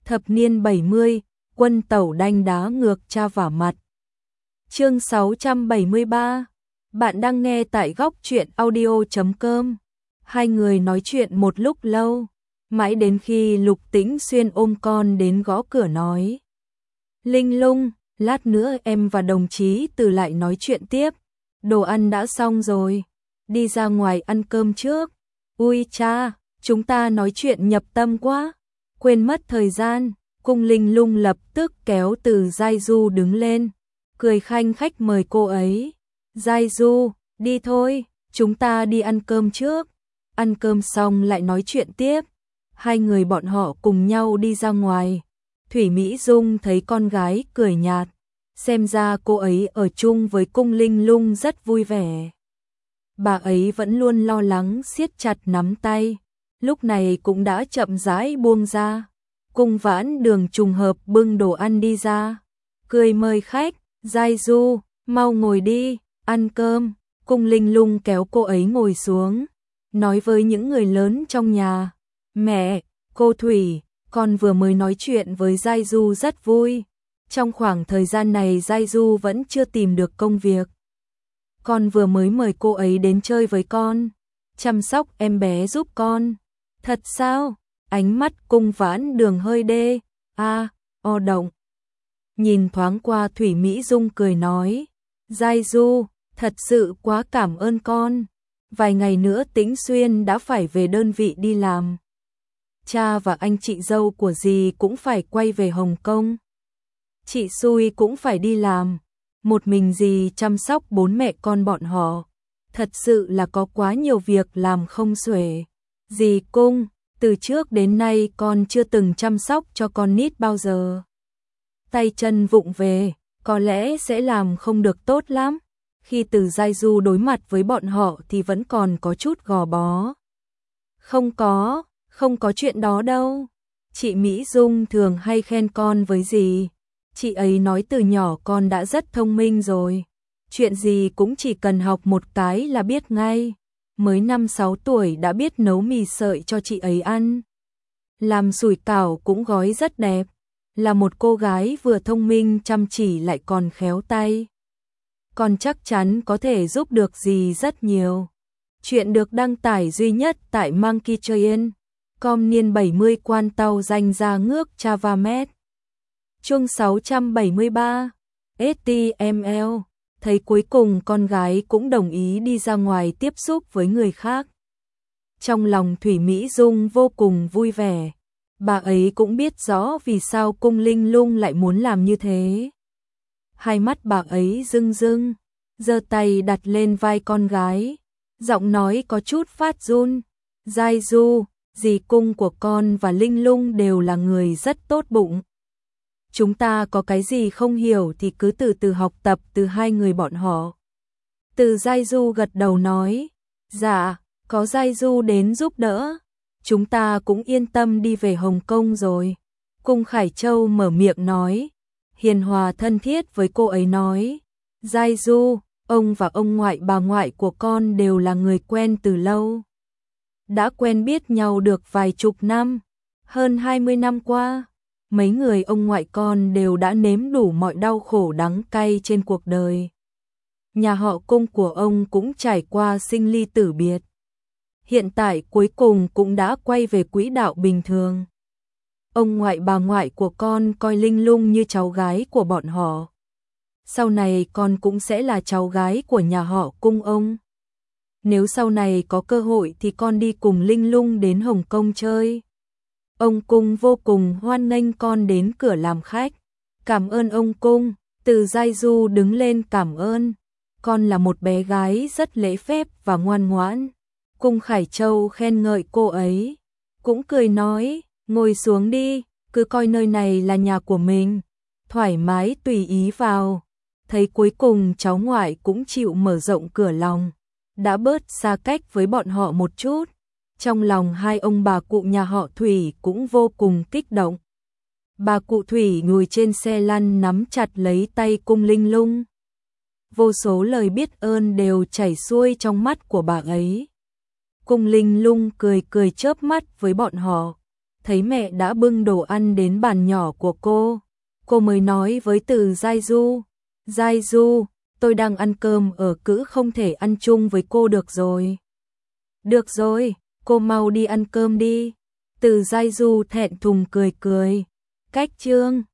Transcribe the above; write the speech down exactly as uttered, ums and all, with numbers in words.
Thập niên bảy mươi, quân tẩu đanh đá ngược cha vả mặt. Chương sáu trăm bảy mươi ba. Bạn đang nghe tại góc truyện audio chấm com. Hai người nói chuyện một lúc lâu, mãi đến khi Lục Tĩnh Xuyên ôm con đến gõ cửa nói: "Linh Lung, lát nữa em và đồng chí Từ lại nói chuyện tiếp. Đồ ăn đã xong rồi, đi ra ngoài ăn cơm trước." "Ui cha, chúng ta nói chuyện nhập tâm quá, quên mất thời gian." Cung Linh Lung lập tức kéo Từ Giai Du đứng lên, cười khanh khách mời cô ấy. "Giai Du, đi thôi, chúng ta đi ăn cơm trước, ăn cơm xong lại nói chuyện tiếp." Hai người bọn họ cùng nhau đi ra ngoài. Thủy Mỹ Dung thấy con gái cười nhạt, xem ra cô ấy ở chung với Cung Linh Lung rất vui vẻ. Bà ấy vẫn luôn lo lắng siết chặt nắm tay, lúc này cũng đã chậm rãi buông ra. Cung Vãn Đường trùng hợp bưng đồ ăn đi ra, cười mời khách: "Giai Du, mau ngồi đi, ăn cơm." Cung Linh Lung kéo cô ấy ngồi xuống, nói với những người lớn trong nhà: "Mẹ, cô Thủy, con vừa mới nói chuyện với Giai Du rất vui. Trong khoảng thời gian này Giai Du vẫn chưa tìm được công việc. Con vừa mới mời cô ấy đến chơi với con, chăm sóc em bé giúp con." "Thật sao?" Ánh mắt Cung Vãn Đường hơi đê, a, o động. Nhìn thoáng qua Thủy Mỹ Dung cười nói: "Giai Du, thật sự quá cảm ơn con. Vài ngày nữa Tĩnh Xuyên đã phải về đơn vị đi làm. Cha và anh chị dâu của dì cũng phải quay về Hồng Kông. Chị Xui cũng phải đi làm. Một mình dì chăm sóc bốn mẹ con bọn họ. Thật sự là có quá nhiều việc làm không xuể. Dì Cung, từ trước đến nay con chưa từng chăm sóc cho con nít bao giờ. Tay chân vụng về, có lẽ sẽ làm không được tốt lắm." Khi Từ Giai Du đối mặt với bọn họ thì vẫn còn có chút gò bó. "Không có, không có chuyện đó đâu. Chị Mỹ Dung thường hay khen con với dì. Chị ấy nói từ nhỏ con đã rất thông minh rồi. Chuyện gì cũng chỉ cần học một cái là biết ngay. Mới năm sáu tuổi đã biết nấu mì sợi cho chị ấy ăn. Làm sủi cảo cũng gói rất đẹp. Là một cô gái vừa thông minh chăm chỉ lại còn khéo tay. Con chắc chắn có thể giúp được dì rất nhiều." Chuyện được đăng tải duy nhất tại Monkey Train. Com niên bảy mươi quan tàu danh ra ngước Chavamet. Chương sáu trăm bảy mươi ba. ét tê em lờ. Thấy cuối cùng con gái cũng đồng ý đi ra ngoài tiếp xúc với người khác. Trong lòng Thủy Mỹ Dung vô cùng vui vẻ. Bà ấy cũng biết rõ vì sao Cung Linh Lung lại muốn làm như thế. Hai mắt bà ấy rưng rưng, giơ tay đặt lên vai con gái, giọng nói có chút phát run: "Giai Du, dì Cung của con và Linh Lung đều là người rất tốt bụng. Chúng ta có cái gì không hiểu thì cứ từ từ học tập từ hai người bọn họ." Từ Giai Du gật đầu nói: "Dạ, có Giai Du đến giúp đỡ, chúng ta cũng yên tâm đi về Hồng Kông rồi." Cung Khải Châu mở miệng nói, hiền hòa thân thiết với cô ấy nói: "Giai Du, ông và ông ngoại bà ngoại của con đều là người quen từ lâu. Đã quen biết nhau được vài chục năm, hơn hai mươi năm qua. Mấy người ông ngoại con đều đã nếm đủ mọi đau khổ đắng cay trên cuộc đời. Nhà họ Cung của ông cũng trải qua sinh ly tử biệt. Hiện tại cuối cùng cũng đã quay về quỹ đạo bình thường. Ông ngoại bà ngoại của con coi Linh Lung như cháu gái của bọn họ. Sau này con cũng sẽ là cháu gái của nhà họ Cung ông. Nếu sau này có cơ hội thì con đi cùng Linh Lung đến Hồng Kông chơi. Ông Cung vô cùng hoan nghênh con đến cửa làm khách." "Cảm ơn ông Cung." Từ Giai Du đứng lên cảm ơn. "Con là một bé gái rất lễ phép và ngoan ngoãn." Cung Khải Châu khen ngợi cô ấy, cũng cười nói: "Ngồi xuống đi, cứ coi nơi này là nhà của mình, thoải mái tùy ý vào." Thấy cuối cùng cháu ngoại cũng chịu mở rộng cửa lòng, đã bớt xa cách với bọn họ một chút. Trong lòng hai ông bà cụ nhà họ Thủy cũng vô cùng kích động. Bà cụ Thủy ngồi trên xe lăn nắm chặt lấy tay Cung Linh Lung. Vô số lời biết ơn đều chảy xuôi trong mắt của bà ấy. Cung Linh Lung cười cười chớp mắt với bọn họ, thấy mẹ đã bưng đồ ăn đến bàn nhỏ của cô, cô mới nói với Từ Giai Du, Giai Du, tôi đang ăn cơm ở cữ không thể ăn chung với cô được rồi. Được rồi, cô mau đi ăn cơm đi. Từ Giai Du thẹn thùng cười cười. Cách chương